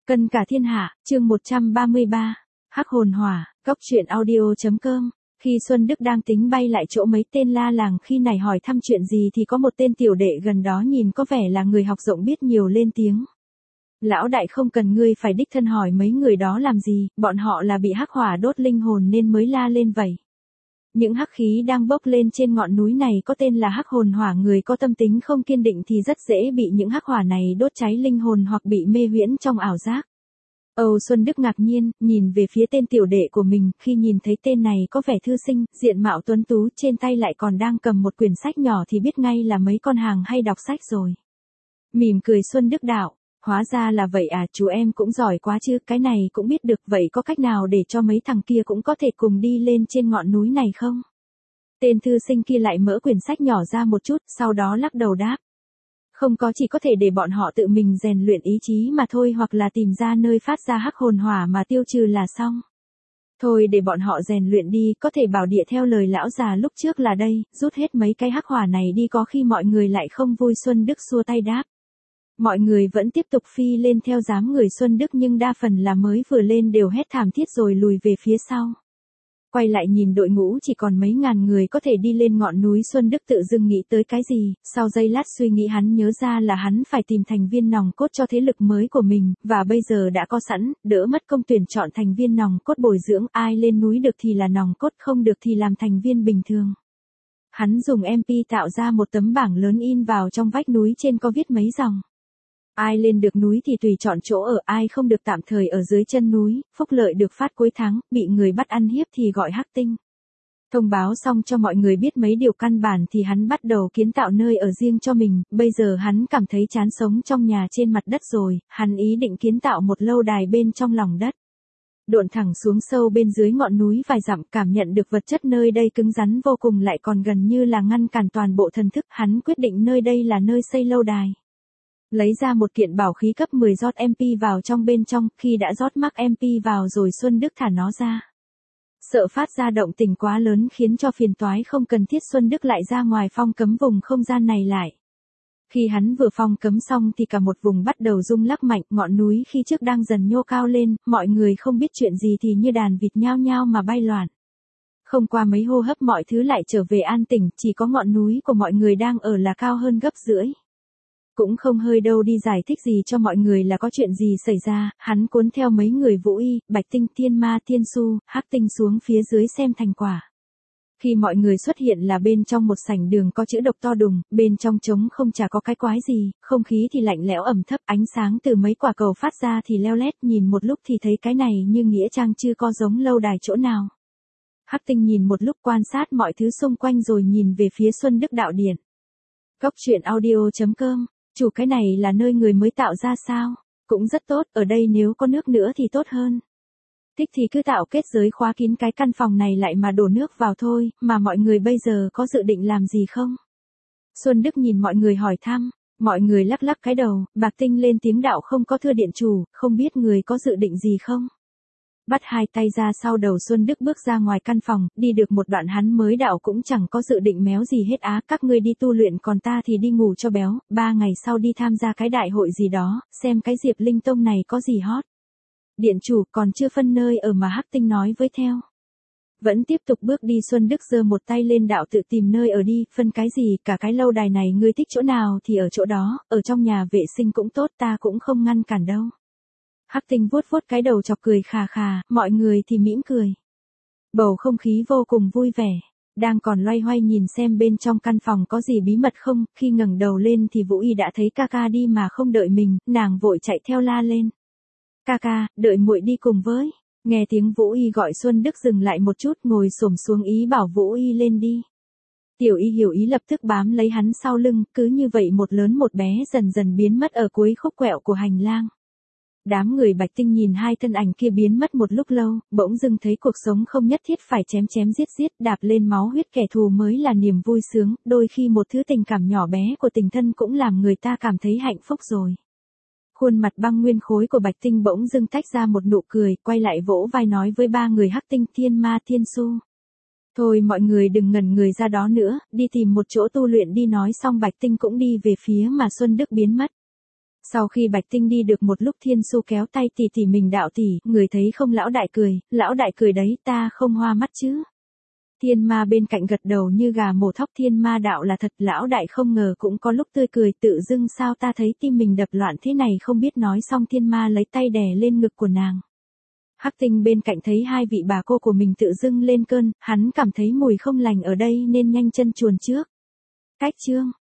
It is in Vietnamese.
Cân cả thiên hạ, chương 133. Hắc hồn hỏa, góc truyện audio.com. Khi Xuân Đức đang tính bay lại chỗ mấy tên la làng khi này hỏi thăm chuyện gì thì có một tên tiểu đệ gần đó nhìn có vẻ là người học rộng biết nhiều lên tiếng. Lão đại, không cần ngươi phải đích thân hỏi mấy người đó làm gì, bọn họ là bị hắc hỏa đốt linh hồn nên mới la lên vậy. Những hắc khí đang bốc lên trên ngọn núi này có tên là hắc hồn hỏa, người có tâm tính không kiên định thì rất dễ bị những hắc hỏa này đốt cháy linh hồn hoặc bị mê huyễn trong ảo giác. Âu Xuân Đức ngạc nhiên, nhìn về phía tên tiểu đệ của mình, khi nhìn thấy tên này có vẻ thư sinh, diện mạo tuấn tú, trên tay lại còn đang cầm một quyển sách nhỏ thì biết ngay là mấy con hàng hay đọc sách rồi. Mỉm cười Xuân Đức đạo, hóa ra là vậy à, chú em cũng giỏi quá chứ, cái này cũng biết được, vậy có cách nào để cho mấy thằng kia cũng có thể cùng đi lên trên ngọn núi này không? Tên thư sinh kia lại mở quyển sách nhỏ ra một chút, sau đó lắc đầu đáp. Không có, chỉ có thể để bọn họ tự mình rèn luyện ý chí mà thôi, hoặc là tìm ra nơi phát ra hắc hồn hỏa mà tiêu trừ là xong. Thôi để bọn họ rèn luyện đi, có thể bảo địa theo lời lão già lúc trước là đây, rút hết mấy cái hắc hỏa này đi có khi mọi người lại không vui. Xuân Đức xua tay đáp. Mọi người vẫn tiếp tục phi lên theo dám người Xuân Đức, nhưng đa phần là mới vừa lên đều hét thảm thiết rồi lùi về phía sau. Quay lại nhìn đội ngũ chỉ còn mấy ngàn người có thể đi lên ngọn núi, Xuân Đức tự dưng nghĩ tới cái gì, sau giây lát suy nghĩ hắn nhớ ra là hắn phải tìm thành viên nòng cốt cho thế lực mới của mình, và bây giờ đã có sẵn, đỡ mất công tuyển chọn thành viên nòng cốt bồi dưỡng, ai lên núi được thì là nòng cốt, không được thì làm thành viên bình thường. Hắn dùng MP tạo ra một tấm bảng lớn in vào trong vách núi, trên có viết mấy dòng. Ai lên được núi thì tùy chọn chỗ ở, ai không được tạm thời ở dưới chân núi, phúc lợi được phát cuối tháng, bị người bắt ăn hiếp thì gọi hắc tinh. Thông báo xong cho mọi người biết mấy điều căn bản thì hắn bắt đầu kiến tạo nơi ở riêng cho mình, bây giờ hắn cảm thấy chán sống trong nhà trên mặt đất rồi, hắn ý định kiến tạo một lâu đài bên trong lòng đất. Độn thẳng xuống sâu bên dưới ngọn núi vài dặm, cảm nhận được vật chất nơi đây cứng rắn vô cùng, lại còn gần như là ngăn cản toàn bộ thần thức, hắn quyết định nơi đây là nơi xây lâu đài. Lấy ra một kiện bảo khí cấp 10 rót MP vào trong bên trong, khi đã rót mắc MP vào rồi Xuân Đức thả nó ra. Sợ phát ra động tĩnh quá lớn khiến cho phiền toái không cần thiết, Xuân Đức lại ra ngoài phong cấm vùng không gian này lại. Khi hắn vừa phong cấm xong thì cả một vùng bắt đầu rung lắc mạnh, ngọn núi khi trước đang dần nhô cao lên, mọi người không biết chuyện gì thì như đàn vịt nhao nhao mà bay loạn. Không qua mấy hô hấp mọi thứ lại trở về an tĩnh, chỉ có ngọn núi của mọi người đang ở là cao hơn gấp rưỡi. Cũng không hơi đâu đi giải thích gì cho mọi người là có chuyện gì xảy ra, hắn cuốn theo mấy người Vũ Y, Bạch Tinh, Thiên Ma, Thiên Su, Hắc Tinh xuống phía dưới xem thành quả. Khi mọi người xuất hiện là bên trong một sảnh đường có chữ độc to đùng, bên trong trống không chả có cái quái gì, không khí thì lạnh lẽo ẩm thấp, ánh sáng từ mấy quả cầu phát ra thì leo lét, nhìn một lúc thì thấy cái này như nghĩa trang chưa có giống lâu đài chỗ nào. Hắc Tinh nhìn một lúc quan sát mọi thứ xung quanh rồi nhìn về phía Xuân Đức đạo điện. Góc truyện audio.com. Chủ, cái này là nơi người mới tạo ra sao? Cũng rất tốt, ở đây nếu có nước nữa thì tốt hơn. Thích thì cứ tạo kết giới khóa kín cái căn phòng này lại mà đổ nước vào thôi, mà mọi người bây giờ có dự định làm gì không? Xuân Đức nhìn mọi người hỏi thăm, mọi người lắc lắc cái đầu, Bạc Tinh lên tiếng đạo, không có thưa điện chủ, không biết người có dự định gì không? Bắt hai tay ra sau đầu, Xuân Đức bước ra ngoài căn phòng, đi được một đoạn hắn mới đạo cũng chẳng có dự định méo gì hết á, các ngươi đi tu luyện còn ta thì đi ngủ cho béo, 3 ngày sau đi tham gia cái đại hội gì đó, xem cái Diệp Linh Tông này có gì hot. Điện chủ, còn chưa phân nơi ở mà Hắc Tinh nói với theo. Vẫn tiếp tục bước đi, Xuân Đức giơ một tay lên đạo, tự tìm nơi ở đi, phân cái gì, cả cái lâu đài này ngươi thích chỗ nào thì ở chỗ đó, ở trong nhà vệ sinh cũng tốt, ta cũng không ngăn cản đâu. Hắc Tinh vuốt vuốt cái đầu chọc cười khà khà, mọi người thì mỉm cười. Bầu không khí vô cùng vui vẻ, đang còn loay hoay nhìn xem bên trong căn phòng có gì bí mật không, khi ngẩng đầu lên thì Vũ Y đã thấy ca ca đi mà không đợi mình, nàng vội chạy theo la lên. Ca ca, đợi muội đi cùng với. Nghe tiếng Vũ Y gọi, Xuân Đức dừng lại một chút, ngồi xổm xuống ý bảo Vũ Y lên đi. Tiểu Y hiểu ý lập tức bám lấy hắn sau lưng, cứ như vậy một lớn một bé dần dần biến mất ở cuối khúc quẹo của hành lang. Đám người Bạch Tinh nhìn hai thân ảnh kia biến mất một lúc lâu, bỗng dưng thấy cuộc sống không nhất thiết phải chém chém giết giết, đạp lên máu huyết kẻ thù mới là niềm vui sướng, đôi khi một thứ tình cảm nhỏ bé của tình thân cũng làm người ta cảm thấy hạnh phúc rồi. Khuôn mặt băng nguyên khối của Bạch Tinh bỗng dưng tách ra một nụ cười, quay lại vỗ vai nói với ba người Hắc Tinh, Thiên Ma, Thiên Su. Thôi mọi người đừng ngẩn người ra đó nữa, đi tìm một chỗ tu luyện đi, nói xong Bạch Tinh cũng đi về phía mà Xuân Đức biến mất. Sau khi Bạch Tinh đi được một lúc Thiên Xu kéo tay tỷ mình đạo tỷ, người thấy không lão đại cười đấy ta không hoa mắt chứ. Thiên ma bên cạnh gật đầu như gà mổ thóc thiên ma đạo là thật lão đại không ngờ cũng có lúc tươi cười tự dưng sao ta thấy tim mình đập loạn thế này không biết nói xong thiên ma lấy tay đè lên ngực của nàng. Hắc Tinh bên cạnh thấy hai vị bà cô của mình tự dưng lên cơn, hắn cảm thấy mùi không lành ở đây nên nhanh chân chuồn trước. Cách chương